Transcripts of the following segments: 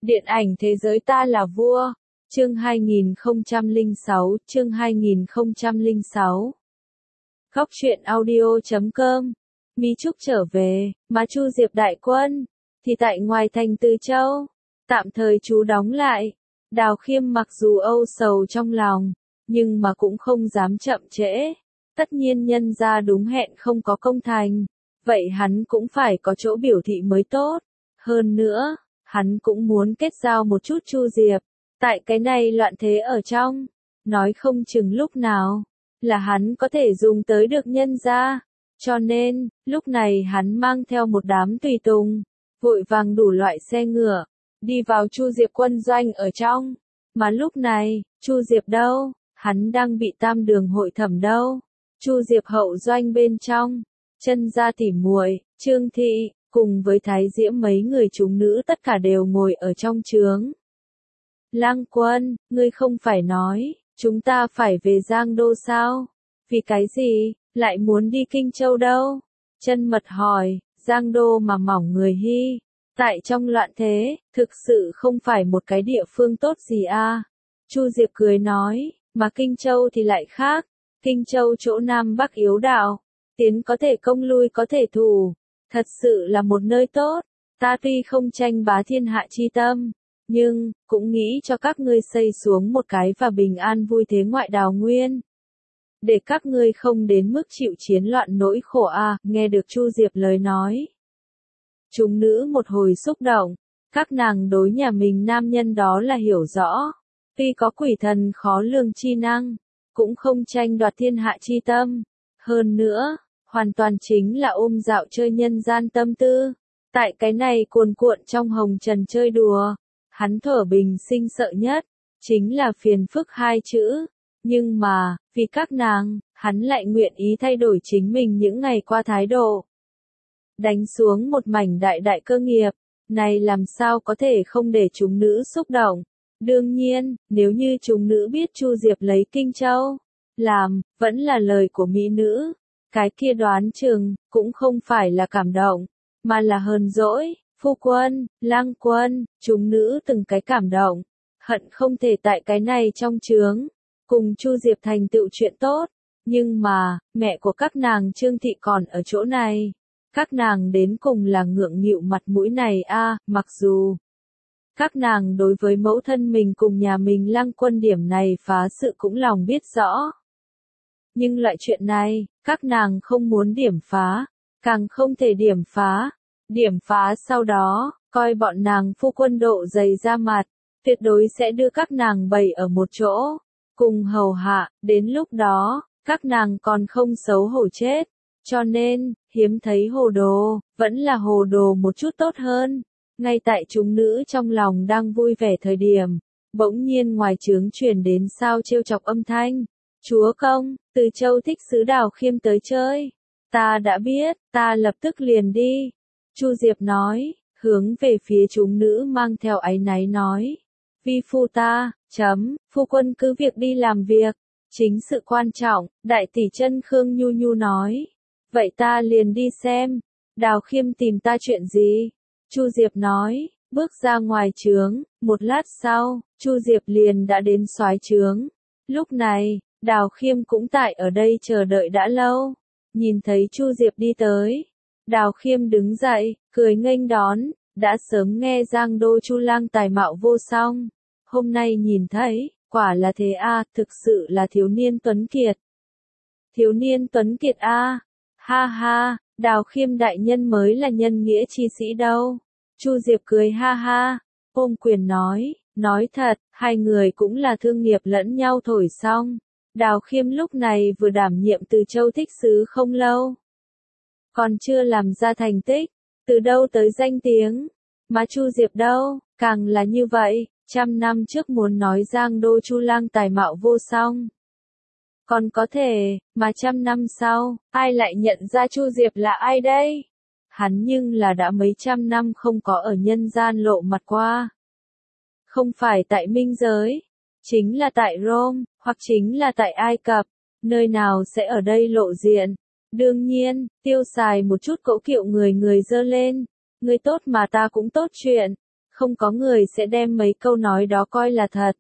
Điện ảnh thế giới ta là vua. Chương 2006, chương 2006. Góc truyện audio.com. Mi Trúc trở về, mà Chu Diệp đại quân thì tại ngoài thành Từ Châu, tạm thời trú đóng lại. Đào Khiêm mặc dù âu sầu trong lòng, nhưng mà cũng không dám chậm trễ. Tất nhiên nhân ra đúng hẹn không có công thành, vậy hắn cũng phải có chỗ biểu thị mới tốt. Hơn nữa, hắn cũng muốn kết giao một chút Chu Diệp. Tại cái này loạn thế ở trong, nói không chừng lúc nào là hắn có thể dùng tới được nhân ra. Cho nên, lúc này hắn mang theo một đám tùy tùng, vội vàng đủ loại xe ngựa, đi vào Chu Diệp quân doanh ở trong. Mà lúc này, Chu Diệp đâu? Hắn đang bị tam đường hội thẩm đâu? Chu Diệp hậu doanh bên trong, Chân gia tỉ muội, Trương Thị, cùng với Thái Diễm mấy người chúng nữ tất cả đều ngồi ở trong trướng. Lang Quân, ngươi không phải nói, chúng ta phải về Giang Đô sao? Vì cái gì, lại muốn đi Kinh Châu đâu? Chân Mật hỏi, Giang Đô mà mỏng người hy. Tại trong loạn thế, thực sự không phải một cái địa phương tốt gì à? Chu Diệp cười nói, mà Kinh Châu thì lại khác. Kinh Châu chỗ Nam Bắc yếu đạo, tiến có thể công lui có thể thủ. Thật sự là một nơi tốt. Ta tuy không tranh bá thiên hạ chi tâm, nhưng cũng nghĩ cho các ngươi xây xuống một cái và bình an vui thế ngoại đào nguyên. Để các ngươi không đến mức chịu chiến loạn nỗi khổ à. Nghe được Chu Diệp lời nói, chúng nữ một hồi xúc động. Các nàng đối nhà mình nam nhân đó là hiểu rõ. Tuy có quỷ thần khó lường chi năng, cũng không tranh đoạt thiên hạ chi tâm. Hơn nữa, hoàn toàn chính là ôm dạo chơi nhân gian tâm tư. Tại cái này cuồn cuộn trong hồng trần chơi đùa, hắn thở bình sinh sợ nhất, chính là phiền phức hai chữ. Nhưng mà, vì các nàng, hắn lại nguyện ý thay đổi chính mình những ngày qua thái độ. Đánh xuống một mảnh đại đại cơ nghiệp, này làm sao có thể không để chúng nữ xúc động. Đương nhiên, nếu như chúng nữ biết Chu Diệp lấy Kinh Châu làm, vẫn là lời của mỹ nữ, cái kia đoán chừng cũng không phải là cảm động, mà là hờn dỗi. Phu quân, Lang Quân, chúng nữ từng cái cảm động, hận không thể tại cái này trong trướng cùng Chu Diệp thành tựu chuyện tốt. Nhưng mà, mẹ của các nàng Trương Thị còn ở chỗ này. Các nàng đến cùng là ngượng nghịu mặt mũi này a. Mặc dù các nàng đối với mẫu thân mình cùng nhà mình Lang Quân điểm này phá sự cũng lòng biết rõ. Nhưng loại chuyện này, các nàng không muốn điểm phá, càng không thể điểm phá. Điểm phá sau đó, coi bọn nàng phu quân độ dày ra mặt, tuyệt đối sẽ đưa các nàng bày ở một chỗ, cùng hầu hạ. Đến lúc đó, các nàng còn không xấu hổ chết. Cho nên, hiếm thấy hồ đồ, vẫn là hồ đồ một chút tốt hơn. Ngay tại chúng nữ trong lòng đang vui vẻ thời điểm, bỗng nhiên ngoài trướng truyền đến sao trêu chọc âm thanh. Chúa công, Từ Châu thích sứ Đào Khiêm tới chơi. Ta đã biết, ta lập tức liền đi. Chu Diệp nói, hướng về phía chúng nữ mang theo áy náy nói. Vi phu ta, phu quân cứ việc đi làm việc. Chính sự quan trọng, đại tỷ Chân Khương nhu nhu nói. Vậy ta liền đi xem, Đào Khiêm tìm ta chuyện gì? Chu Diệp nói, bước ra ngoài trướng, một lát sau, Chu Diệp liền đã đến soái trướng. Lúc này, Đào Khiêm cũng tại ở đây chờ đợi đã lâu. Nhìn thấy Chu Diệp đi tới, Đào Khiêm đứng dậy, cười nghênh đón, đã sớm nghe Giang Đô Chu Lang tài mạo vô song. Hôm nay nhìn thấy, quả là thế a, thực sự là thiếu niên tuấn kiệt. Thiếu niên tuấn kiệt a. Ha ha, Đào Khiêm đại nhân mới là nhân nghĩa chi sĩ đâu. Chu Diệp cười ha ha, ôm quyền nói thật, hai người cũng là thương nghiệp lẫn nhau thổi xong. Đào Khiêm lúc này vừa đảm nhiệm Từ Châu thích sứ không lâu, còn chưa làm ra thành tích, từ đâu tới danh tiếng. Mà Chu Diệp đâu, càng là như vậy, 100 năm trước muốn nói Giang Đô Chu Lang tài mạo vô song. Còn có thể, mà 100 năm sau, ai lại nhận ra Chu Diệp là ai đây? Hắn nhưng là đã mấy trăm năm không có ở nhân gian lộ mặt qua. Không phải tại Minh Giới, chính là tại Rome, hoặc chính là tại Ai Cập, nơi nào sẽ ở đây lộ diện. Đương nhiên, tiêu xài một chút cỗ kiệu người người dơ lên. Ngươi tốt mà ta cũng tốt chuyện. không có người sẽ đem mấy câu nói đó coi là thật.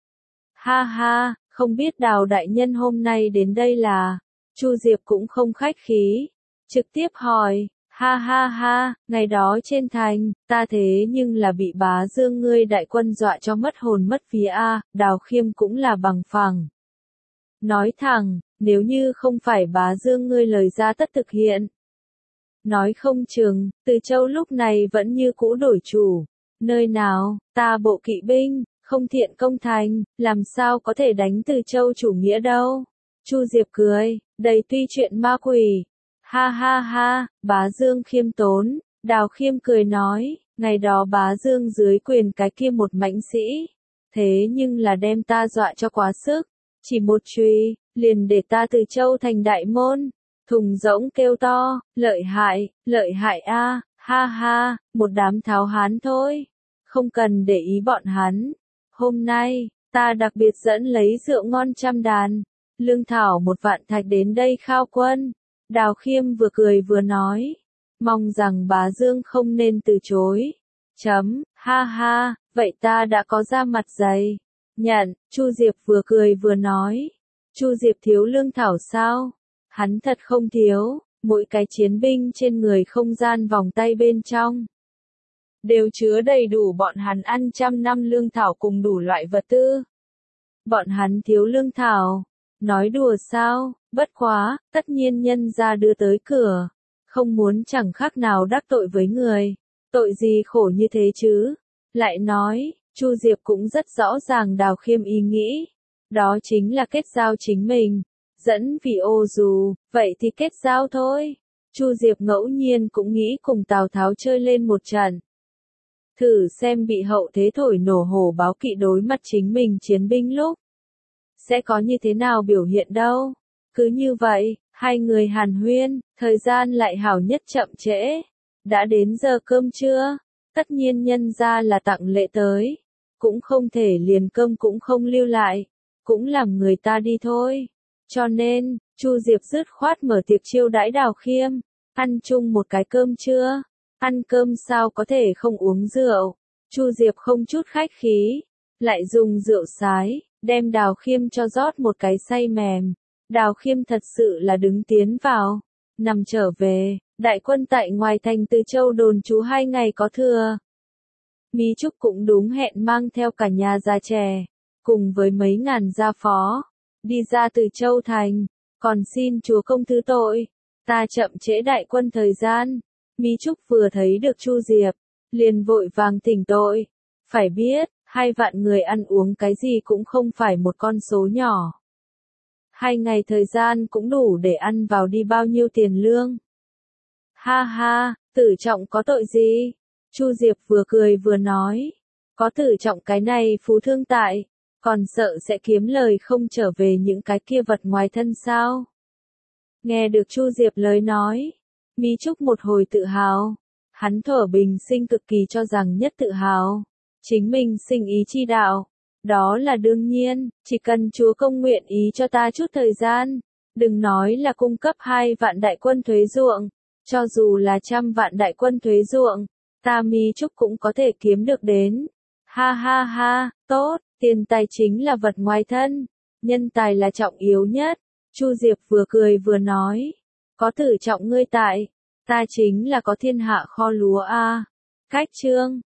Ha ha, không biết Đào đại nhân hôm nay đến đây là, Chu Diệp cũng không khách khí, trực tiếp hỏi, ha ha ha, ngày đó trên thành, ta thế nhưng là bị Bá Dương ngươi đại quân dọa cho mất hồn mất vía a, Đào Khiêm cũng là bằng phẳng. Nói thẳng, nếu như không phải Bá Dương ngươi lời ra tất thực hiện. Nói không chừng, Từ Châu lúc này vẫn như cũ đổi chủ. Nơi nào, ta bộ kỵ binh, không thiện công thành, làm sao có thể đánh Từ Châu chủ nghĩa đâu. Chu Diệp cười, đầy tuy chuyện ma quỷ. Ha ha ha, Bá Dương khiêm tốn, Đào Khiêm cười nói, ngày đó Bá Dương dưới quyền cái kia một mãnh sĩ. Thế nhưng là đem ta dọa cho quá sức, chỉ một chùy, liền để ta Từ Châu thành đại môn. Thùng rỗng kêu to, lợi hại a, ha ha, một đám tháo hán thôi. Không cần để ý bọn hắn. Hôm nay, ta đặc biệt dẫn lấy rượu ngon trăm đàn, lương thảo 1 vạn thạch đến đây khao quân. Đào Khiêm vừa cười vừa nói, mong rằng Bá Dương không nên từ chối. Ha ha, vậy ta đã có ra mặt dày. Nhận, Chu Diệp vừa cười vừa nói, Chu Diệp thiếu lương thảo sao? Hắn thật không thiếu, mỗi cái chiến binh trên người không gian vòng tay bên trong đều chứa đầy đủ bọn hắn ăn 100 năm lương thảo cùng đủ loại vật tư. Bọn hắn thiếu lương thảo, nói đùa sao, bất quá, tất nhiên nhân ra đưa tới cửa, không muốn chẳng khác nào đắc tội với người, tội gì khổ như thế chứ. Lại nói, Chu Diệp cũng rất rõ ràng Đào Khiêm ý nghĩ, đó chính là kết giao chính mình. Dẫn vì ô dù, vậy thì kết giao thôi. Chu Diệp ngẫu nhiên cũng nghĩ cùng Tào Tháo chơi lên một trận. Thử xem bị hậu thế thổi nổ hổ báo kỵ đối mặt chính mình chiến binh lúc. Sẽ có như thế nào biểu hiện đâu. Cứ như vậy, hai người hàn huyên, thời gian lại hảo nhất chậm trễ. Đã đến giờ cơm trưa, tất nhiên nhân ra là tặng lễ tới. Cũng không thể liền cơm cũng không lưu lại, cũng làm người ta đi thôi. Cho nên, Chu Diệp dứt khoát mở tiệc chiêu đãi Đào Khiêm, ăn chung một cái cơm trưa. Ăn cơm sao có thể không uống rượu. Chu Diệp không chút khách khí, lại dùng rượu sái, đem Đào Khiêm cho rót một cái say mềm. Đào Khiêm thật sự là đứng tiến vào, nằm trở về, đại quân tại ngoài thành Từ Châu đồn trú 2 ngày có thừa. Mí Trúc cũng đúng hẹn mang theo cả nhà già trẻ, cùng với mấy ngàn gia phó, đi ra Từ Châu thành, còn xin chúa công thứ tội, ta chậm trễ đại quân thời gian. Mí Trúc vừa thấy được Chu Diệp, liền vội vàng thỉnh tội, phải biết, 2 vạn người ăn uống cái gì cũng không phải một con số nhỏ. 2 ngày thời gian cũng đủ để ăn vào đi bao nhiêu tiền lương. Ha ha, Tử Trọng có tội gì? Chu Diệp vừa cười vừa nói, có Tử Trọng cái này phú thương tại, còn sợ sẽ kiếm lời không trở về những cái kia vật ngoài thân sao? Nghe được Chu Diệp lời nói, Mí Trúc một hồi tự hào, hắn thuở bình sinh cực kỳ cho rằng nhất tự hào, chính mình sinh ý chi đạo, đó là đương nhiên, chỉ cần chúa công nguyện ý cho ta chút thời gian, đừng nói là cung cấp 2 vạn đại quân thuế ruộng, cho dù là 100 vạn đại quân thuế ruộng, ta Mí Trúc cũng có thể kiếm được đến. Ha ha ha, tốt, tiền tài chính là vật ngoài thân, nhân tài là trọng yếu nhất. Chu Diệp vừa cười vừa nói, có Tử Trọng ngươi tại, ta chính là có thiên hạ kho lúa a. Cách chương